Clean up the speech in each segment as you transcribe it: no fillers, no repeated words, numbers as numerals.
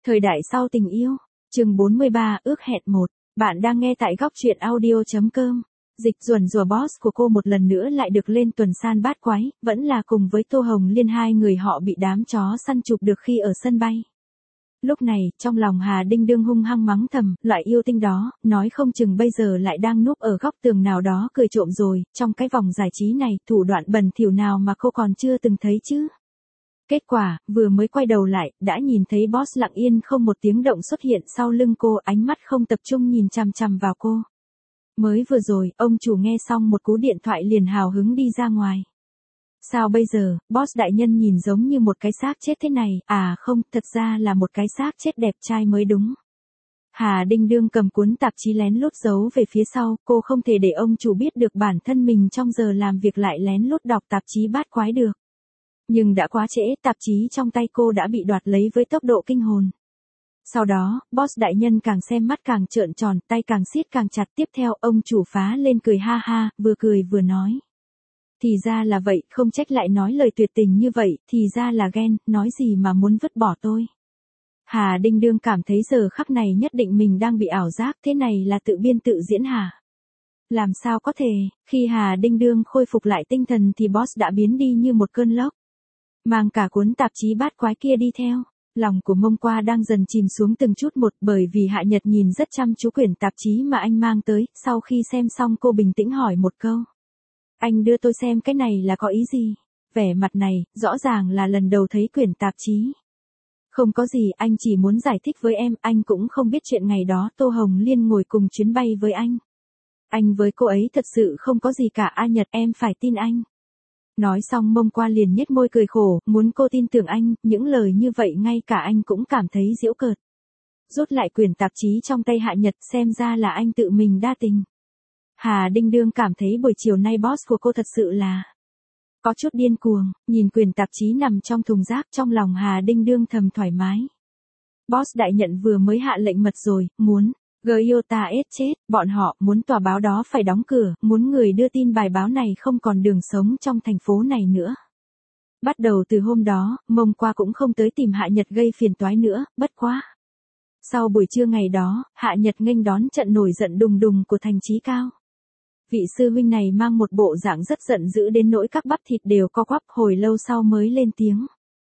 Thời đại sau tình yêu, chương 43, ước hẹn 1. Bạn đang nghe tại góc truyện audio.com. Dịch Duẩn rùa boss của cô một lần nữa lại được lên tuần san bát quái, vẫn là cùng với Tô Hồng Liên, hai người họ bị đám chó săn chụp được khi ở sân bay. Lúc này, trong lòng Hà Đinh Đương hung hăng mắng thầm, loại yêu tinh đó, nói không chừng bây giờ lại đang núp ở góc tường nào đó cười trộm rồi, trong cái vòng giải trí này, thủ đoạn bẩn thỉu nào mà cô còn chưa từng thấy chứ. Kết quả, vừa mới quay đầu lại, đã nhìn thấy boss lặng yên không một tiếng động xuất hiện sau lưng cô, ánh mắt không tập trung nhìn chằm chằm vào cô. Mới vừa rồi, ông chủ nghe xong một cú điện thoại liền hào hứng đi ra ngoài. Sao bây giờ, boss đại nhân nhìn giống như một cái xác chết thế này, à không, thật ra là một cái xác chết đẹp trai mới đúng. Hà Đinh Đương cầm cuốn tạp chí lén lút giấu về phía sau, cô không thể để ông chủ biết được bản thân mình trong giờ làm việc lại lén lút đọc tạp chí bát quái được. Nhưng đã quá trễ, tạp chí trong tay cô đã bị đoạt lấy với tốc độ kinh hồn. Sau đó, boss đại nhân càng xem mắt càng trợn tròn, tay càng siết càng chặt, tiếp theo ông chủ phá lên cười ha ha, vừa cười vừa nói. Thì ra là vậy, không trách lại nói lời tuyệt tình như vậy, thì ra là ghen, nói gì mà muốn vứt bỏ tôi. Hà Đinh Đương cảm thấy giờ khắc này nhất định mình đang bị ảo giác, thế này là tự biên tự diễn hả? Làm sao có thể, khi Hà Đinh Đương khôi phục lại tinh thần thì boss đã biến đi như một cơn lốc. Mang cả cuốn tạp chí bát quái kia đi theo. Lòng của Mông Qua đang dần chìm xuống từng chút một, bởi vì Hạ Nhật nhìn rất chăm chú quyển tạp chí mà anh mang tới, sau khi xem xong cô bình tĩnh hỏi một câu. Anh đưa tôi xem cái này là có ý gì? Vẻ mặt này, rõ ràng là lần đầu thấy quyển tạp chí. Không có gì, anh chỉ muốn giải thích với em, anh cũng không biết chuyện ngày đó Tô Hồng Liên ngồi cùng chuyến bay với anh. Anh với cô ấy thật sự không có gì cả, A Nhật, em phải tin anh. Nói xong Mông Qua liền nhếch môi cười khổ, muốn cô tin tưởng anh, những lời như vậy ngay cả anh cũng cảm thấy giễu cợt. Rút lại quyển tạp chí trong tay Hạ Nhật, xem ra là anh tự mình đa tình. Hà Đinh Đương cảm thấy buổi chiều nay boss của cô thật sự là có chút điên cuồng, nhìn quyển tạp chí nằm trong thùng rác, trong lòng Hà Đinh Đương thầm thoải mái. Boss đại nhận vừa mới hạ lệnh mật rồi, muốn Gyota chết, bọn họ muốn tòa báo đó phải đóng cửa, muốn người đưa tin bài báo này không còn đường sống trong thành phố này nữa. Bắt đầu từ hôm đó, Mông Qua cũng không tới tìm Hạ Nhật gây phiền toái nữa, bất quá. Sau buổi trưa ngày đó, Hạ Nhật nghênh đón trận nổi giận đùng đùng của Thành Chí Cao. Vị sư huynh này mang một bộ dạng rất giận dữ đến nỗi các bắp thịt đều co quắp, hồi lâu sau mới lên tiếng.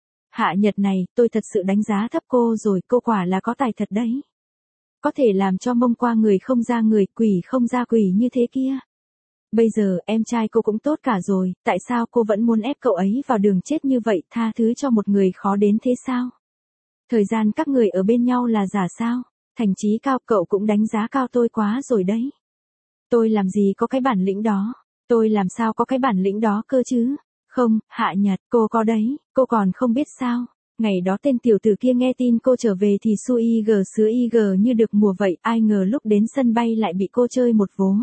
Hạ Nhật này, tôi thật sự đánh giá thấp cô rồi, cô quả là có tài thật đấy. Có thể làm cho Mông Qua người không ra người, quỷ không ra quỷ như thế kia. Bây giờ, em trai cô cũng tốt cả rồi, tại sao cô vẫn muốn ép cậu ấy vào đường chết như vậy, tha thứ cho một người khó đến thế sao? Thời gian các người ở bên nhau là giả sao? Thành Chí Cao, cậu cũng đánh giá cao tôi quá rồi đấy. Tôi làm gì có cái bản lĩnh đó? Tôi làm sao có cái bản lĩnh đó cơ chứ? Không, Hạ Nhật, cô có đấy, cô còn không biết sao? Ngày đó tên tiểu tử kia nghe tin cô trở về thì xui sứa như được mùa vậy, ai ngờ lúc đến sân bay lại bị cô chơi một vố.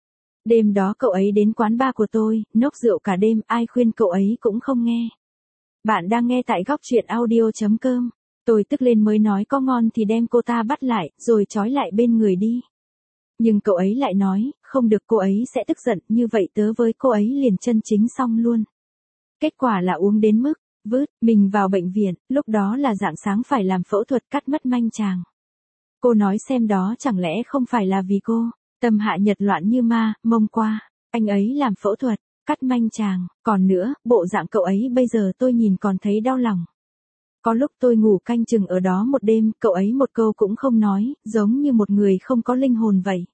Đêm đó cậu ấy đến quán bar của tôi, nốc rượu cả đêm, ai khuyên cậu ấy cũng không nghe. Bạn đang nghe tại góc truyện audio.com. Tôi tức lên mới nói có ngon thì đem cô ta bắt lại, rồi trói lại bên người đi. Nhưng cậu ấy lại nói, không được, cô ấy sẽ tức giận, như vậy tớ với cô ấy liền chân chính xong luôn. Kết quả là uống đến mức mình vào bệnh viện, lúc đó là rạng sáng phải làm phẫu thuật cắt mất manh chàng. Cô nói xem đó chẳng lẽ không phải là vì cô, tâm Hạ Nhật loạn như ma, Mông Qua, anh ấy làm phẫu thuật, cắt manh chàng, còn nữa, bộ dạng cậu ấy bây giờ tôi nhìn còn thấy đau lòng. Có lúc tôi ngủ canh chừng ở đó một đêm, cậu ấy một câu cũng không nói, giống như một người không có linh hồn vậy.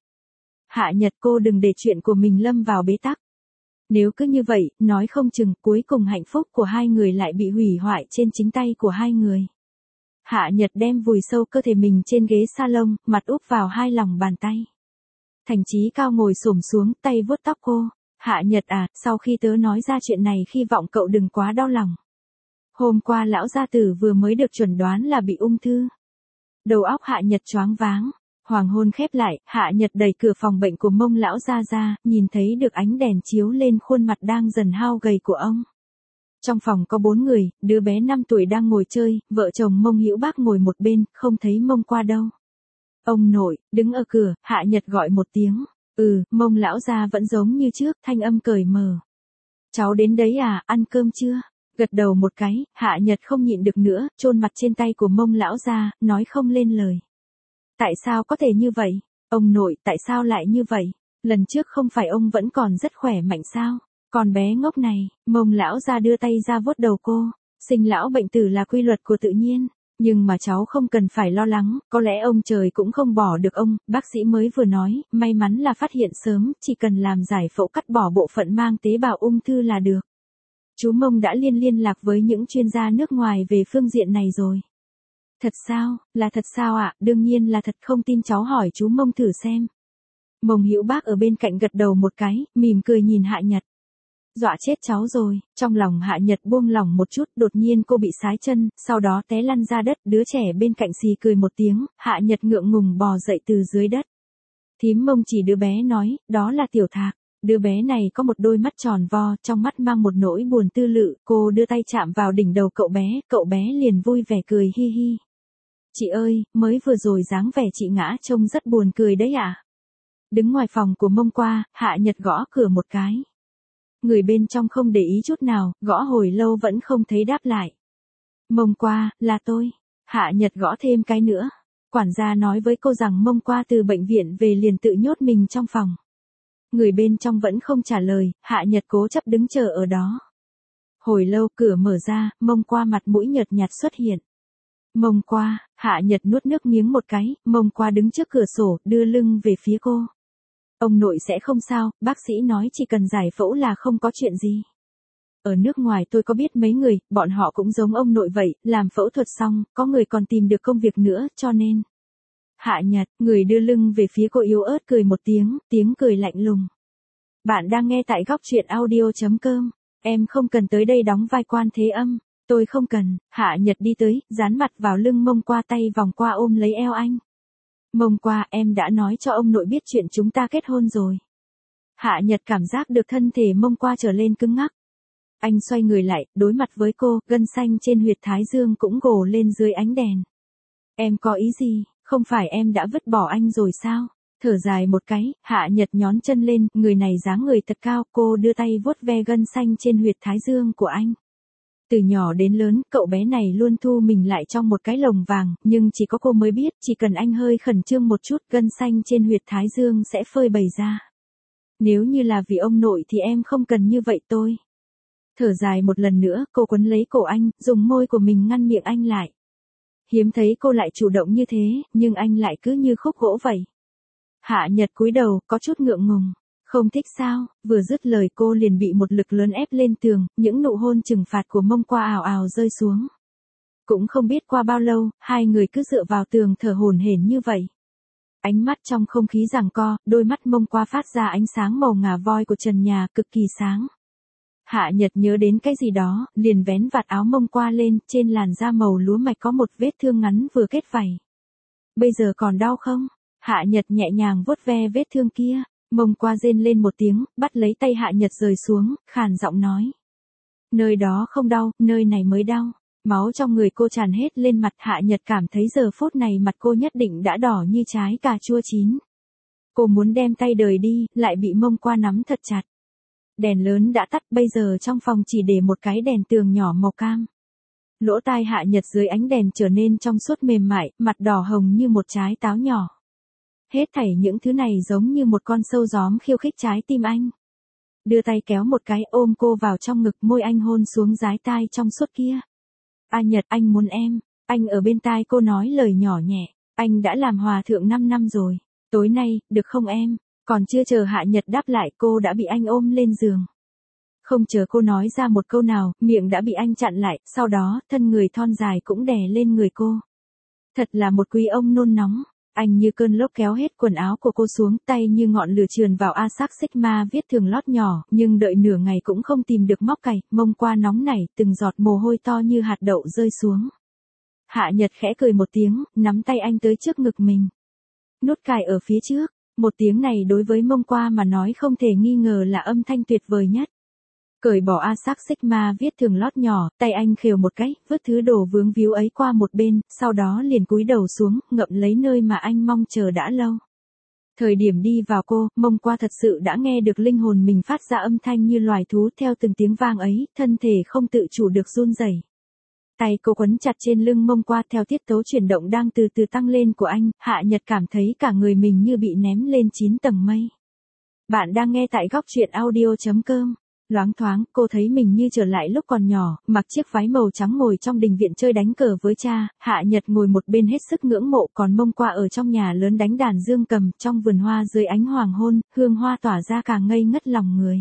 Hạ Nhật, cô đừng để chuyện của mình lâm vào bế tắc. Nếu cứ như vậy, nói không chừng cuối cùng hạnh phúc của hai người lại bị hủy hoại trên chính tay của hai người. Hạ Nhật đem vùi sâu cơ thể mình trên ghế salon, mặt úp vào hai lòng bàn tay. Thành Chí Cao ngồi xổm xuống, tay vuốt tóc cô. Hạ Nhật à, sau khi tớ nói ra chuyện này hy vọng cậu đừng quá đau lòng. Hôm qua lão gia tử vừa mới được chuẩn đoán là bị ung thư. Đầu óc Hạ Nhật choáng váng. Hoàng hôn khép lại, Hạ Nhật đẩy cửa phòng bệnh của Mông lão gia ra, nhìn thấy được ánh đèn chiếu lên khuôn mặt đang dần hao gầy của ông. Trong phòng có 4 người, đứa bé 5 tuổi đang ngồi chơi, vợ chồng Mông Hữu Bác ngồi một bên, không thấy Mông Qua đâu. Ông nội, đứng ở cửa, Hạ Nhật gọi một tiếng. Mông lão gia vẫn giống như trước, thanh âm cởi mở. Cháu đến đấy à, ăn cơm chưa? Gật đầu một cái, Hạ Nhật không nhịn được nữa, chôn mặt trên tay của Mông lão ra, nói không lên lời. Tại sao có thể như vậy? Ông nội, tại sao lại như vậy? Lần trước không phải ông vẫn còn rất khỏe mạnh sao? Con bé ngốc này, Mông lão ra đưa tay ra vuốt đầu cô. Sinh lão bệnh tử là quy luật của tự nhiên. Nhưng mà cháu không cần phải lo lắng, có lẽ ông trời cũng không bỏ được ông, bác sĩ mới vừa nói, may mắn là phát hiện sớm, chỉ cần làm giải phẫu cắt bỏ bộ phận mang tế bào ung thư là được. Chú Mông đã liên lạc với những chuyên gia nước ngoài về phương diện này rồi. Thật sao, là thật sao ạ? Đương nhiên là thật, không tin cháu hỏi chú Mông thử xem. Mông Hữu Bác ở bên cạnh gật đầu một cái, mỉm cười nhìn Hạ Nhật. Dọa chết cháu rồi, trong lòng Hạ Nhật buông lỏng một chút, đột nhiên cô bị sái chân, sau đó té lăn ra đất, đứa trẻ bên cạnh xì cười một tiếng, Hạ Nhật ngượng ngùng bò dậy từ dưới đất. Thím Mông chỉ đứa bé nói, đó là Tiểu Thạc. Đứa bé này có một đôi mắt tròn vo, trong mắt mang một nỗi buồn tư lự, cô đưa tay chạm vào đỉnh đầu cậu bé liền vui vẻ cười hi hi. Chị ơi, mới vừa rồi dáng vẻ chị ngã trông rất buồn cười đấy ạ. Đứng ngoài phòng của Mông Qua, Hạ Nhật gõ cửa một cái. Người bên trong không để ý chút nào, gõ hồi lâu vẫn không thấy đáp lại. Mông Qua, là tôi. Hạ Nhật gõ thêm cái nữa. Quản gia nói với cô rằng Mông Qua từ bệnh viện về liền tự nhốt mình trong phòng. Người bên trong vẫn không trả lời, Hạ Nhật cố chấp đứng chờ ở đó. Hồi lâu cửa mở ra, Mông Qua mặt mũi nhợt nhạt xuất hiện. Mông Qua, Hạ Nhật nuốt nước miếng một cái, Mông Qua đứng trước cửa sổ, đưa lưng về phía cô. Ông nội sẽ không sao, bác sĩ nói chỉ cần giải phẫu là không có chuyện gì. Ở nước ngoài tôi có biết mấy người, bọn họ cũng giống ông nội vậy, làm phẫu thuật xong, có người còn tìm được công việc nữa, cho nên. Hạ Nhật, người đưa lưng về phía cô yếu ớt cười một tiếng cười lạnh lùng. Bạn đang nghe tại góc truyện audio.com. Em không cần tới đây đóng vai quan thế âm. Tôi không cần. Hạ Nhật đi tới, dán mặt vào lưng Mông Qua, tay vòng qua ôm lấy eo anh. Mông Qua, em đã nói cho ông nội biết chuyện chúng ta kết hôn rồi. Hạ Nhật cảm giác được thân thể Mông Qua trở lên cứng ngắc. Anh xoay người lại, đối mặt với cô, gân xanh trên huyệt thái dương cũng gồ lên dưới ánh đèn. Em có ý gì, không phải em đã vứt bỏ anh rồi sao? Thở dài một cái, Hạ Nhật nhón chân lên, người này dáng người thật cao, cô đưa tay vuốt ve gân xanh trên huyệt thái dương của anh. Từ nhỏ đến lớn, cậu bé này luôn thu mình lại trong một cái lồng vàng, nhưng chỉ có cô mới biết, chỉ cần anh hơi khẩn trương một chút, gân xanh trên huyệt thái dương sẽ phơi bày ra. Nếu như là vì ông nội thì em không cần như vậy tôi. Thở dài một lần nữa, cô quấn lấy cổ anh, dùng môi của mình ngăn miệng anh lại. Hiếm thấy cô lại chủ động như thế, nhưng anh lại cứ như khúc gỗ vậy. Hạ Nhật cúi đầu, có chút ngượng ngùng. Không thích sao? Vừa dứt lời cô liền bị một lực lớn ép lên tường, những nụ hôn trừng phạt của Mông Qua ào ào rơi xuống. Cũng không biết qua bao lâu, hai người cứ dựa vào tường thở hổn hển như vậy. Ánh mắt trong không khí giằng co, đôi mắt Mông Qua phát ra ánh sáng màu ngà voi của trần nhà, cực kỳ sáng. Hạ Nhật nhớ đến cái gì đó, liền vén vạt áo Mông Qua lên, trên làn da màu lúa mạch có một vết thương ngắn vừa kết vảy. Bây giờ còn đau không? Hạ Nhật nhẹ nhàng vuốt ve vết thương kia. Mông Qua rên lên một tiếng, bắt lấy tay Hạ Nhật rời xuống, khàn giọng nói. Nơi đó không đau, nơi này mới đau. Máu trong người cô tràn hết lên mặt. Hạ Nhật cảm thấy giờ phút này mặt cô nhất định đã đỏ như trái cà chua chín. Cô muốn đem tay đời đi, lại bị Mông Qua nắm thật chặt. Đèn lớn đã tắt, bây giờ trong phòng chỉ để một cái đèn tường nhỏ màu cam. Lỗ tai Hạ Nhật dưới ánh đèn trở nên trong suốt mềm mại, mặt đỏ hồng như một trái táo nhỏ. Hết thảy những thứ này giống như một con sâu gióm khiêu khích trái tim anh. Đưa tay kéo một cái, ôm cô vào trong ngực, môi anh hôn xuống dái tai trong suốt kia. A Nhật, anh muốn em. Anh ở bên tai cô nói lời nhỏ nhẹ. Anh đã làm hòa thượng 5 năm rồi. Tối nay, được không em? Còn chưa chờ Hạ Nhật đáp lại, cô đã bị anh ôm lên giường. Không chờ cô nói ra một câu nào, miệng đã bị anh chặn lại, sau đó, thân người thon dài cũng đè lên người cô. Thật là một quý ông nôn nóng. Anh như cơn lốc kéo hết quần áo của cô xuống, tay như ngọn lửa trườn vào Asac Sigma viết thường lót nhỏ, nhưng đợi nửa ngày cũng không tìm được móc cày, Mông Qua nóng nảy, từng giọt mồ hôi to như hạt đậu rơi xuống. Hạ Nhật khẽ cười một tiếng, nắm tay anh tới trước ngực mình. Nút cài ở phía trước, một tiếng này đối với Mông Qua mà nói không thể nghi ngờ là âm thanh tuyệt vời nhất. Cởi bỏ Asac Sigma viết thường lót nhỏ, tay anh khều một cái, vứt thứ đồ vướng víu ấy qua một bên, sau đó liền cúi đầu xuống, ngậm lấy nơi mà anh mong chờ đã lâu. Thời điểm đi vào cô, Mông Qua thật sự đã nghe được linh hồn mình phát ra âm thanh như loài thú, theo từng tiếng vang ấy, thân thể không tự chủ được run rẩy. Tay cô quấn chặt trên lưng Mông Qua theo tiết tấu chuyển động đang từ từ tăng lên của anh, Hạ Nhật cảm thấy cả người mình như bị ném lên 9 tầng mây. Bạn đang nghe tại góc truyện audio.com. Loáng thoáng, cô thấy mình như trở lại lúc còn nhỏ, mặc chiếc váy màu trắng ngồi trong đình viện chơi đánh cờ với cha, Hạ Nhật ngồi một bên hết sức ngưỡng mộ, còn Mông Qua ở trong nhà lớn đánh đàn dương cầm, trong vườn hoa dưới ánh hoàng hôn, hương hoa tỏa ra càng ngây ngất lòng người.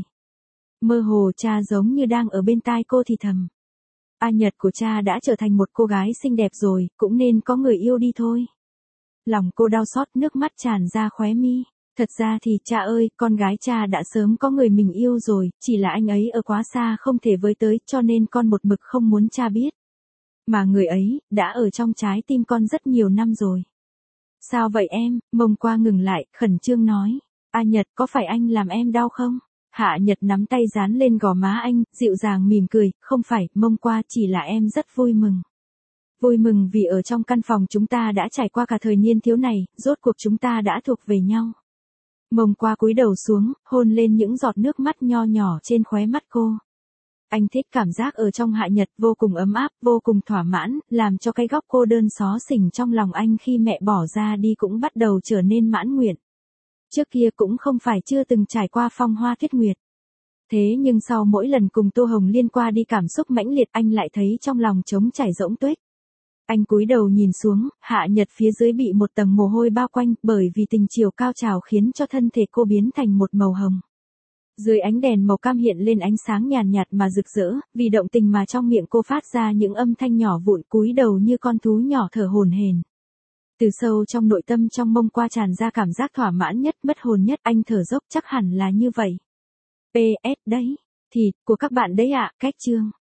Mơ hồ cha giống như đang ở bên tai cô thì thầm. A Nhật của cha đã trở thành một cô gái xinh đẹp rồi, cũng nên có người yêu đi thôi. Lòng cô đau xót, nước mắt tràn ra khóe mi. Thật ra thì cha ơi, con gái cha đã sớm có người mình yêu rồi, chỉ là anh ấy ở quá xa không thể với tới, cho nên con một mực không muốn cha biết. Mà người ấy, đã ở trong trái tim con rất nhiều năm rồi. Sao vậy em? Mông Qua ngừng lại, khẩn trương nói. A Nhật, có phải anh làm em đau không? Hạ Nhật nắm tay dán lên gò má anh, dịu dàng mỉm cười, không phải, Mông Qua, chỉ là em rất vui mừng. Vui mừng vì ở trong căn phòng chúng ta đã trải qua cả thời niên thiếu này, rốt cuộc chúng ta đã thuộc về nhau. Mông Qua cúi đầu xuống, hôn lên những giọt nước mắt nho nhỏ trên khóe mắt cô. Anh thích cảm giác ở trong Hạ Nhật, vô cùng ấm áp, vô cùng thỏa mãn, làm cho cái góc cô đơn xó xỉnh trong lòng anh khi mẹ bỏ ra đi cũng bắt đầu trở nên mãn nguyện. Trước kia cũng không phải chưa từng trải qua phong hoa tuyết nguyệt. Thế nhưng sau mỗi lần cùng Tô Hồng Liên qua đi cảm xúc mãnh liệt, anh lại thấy trong lòng trống trải rỗng tuếch. Anh cúi đầu nhìn xuống, Hạ Nhật phía dưới bị một tầng mồ hôi bao quanh, bởi vì tình chiều cao trào khiến cho thân thể cô biến thành một màu hồng. Dưới ánh đèn màu cam hiện lên ánh sáng nhàn nhạt mà rực rỡ, vì động tình mà trong miệng cô phát ra những âm thanh nhỏ vụn, cúi đầu như con thú nhỏ thở hổn hển. Từ sâu trong nội tâm trong Mông Qua tràn ra cảm giác thỏa mãn nhất, mất hồn nhất, anh thở dốc, chắc hẳn là như vậy. PS đấy, thịt của các bạn đấy ạ, cách chương.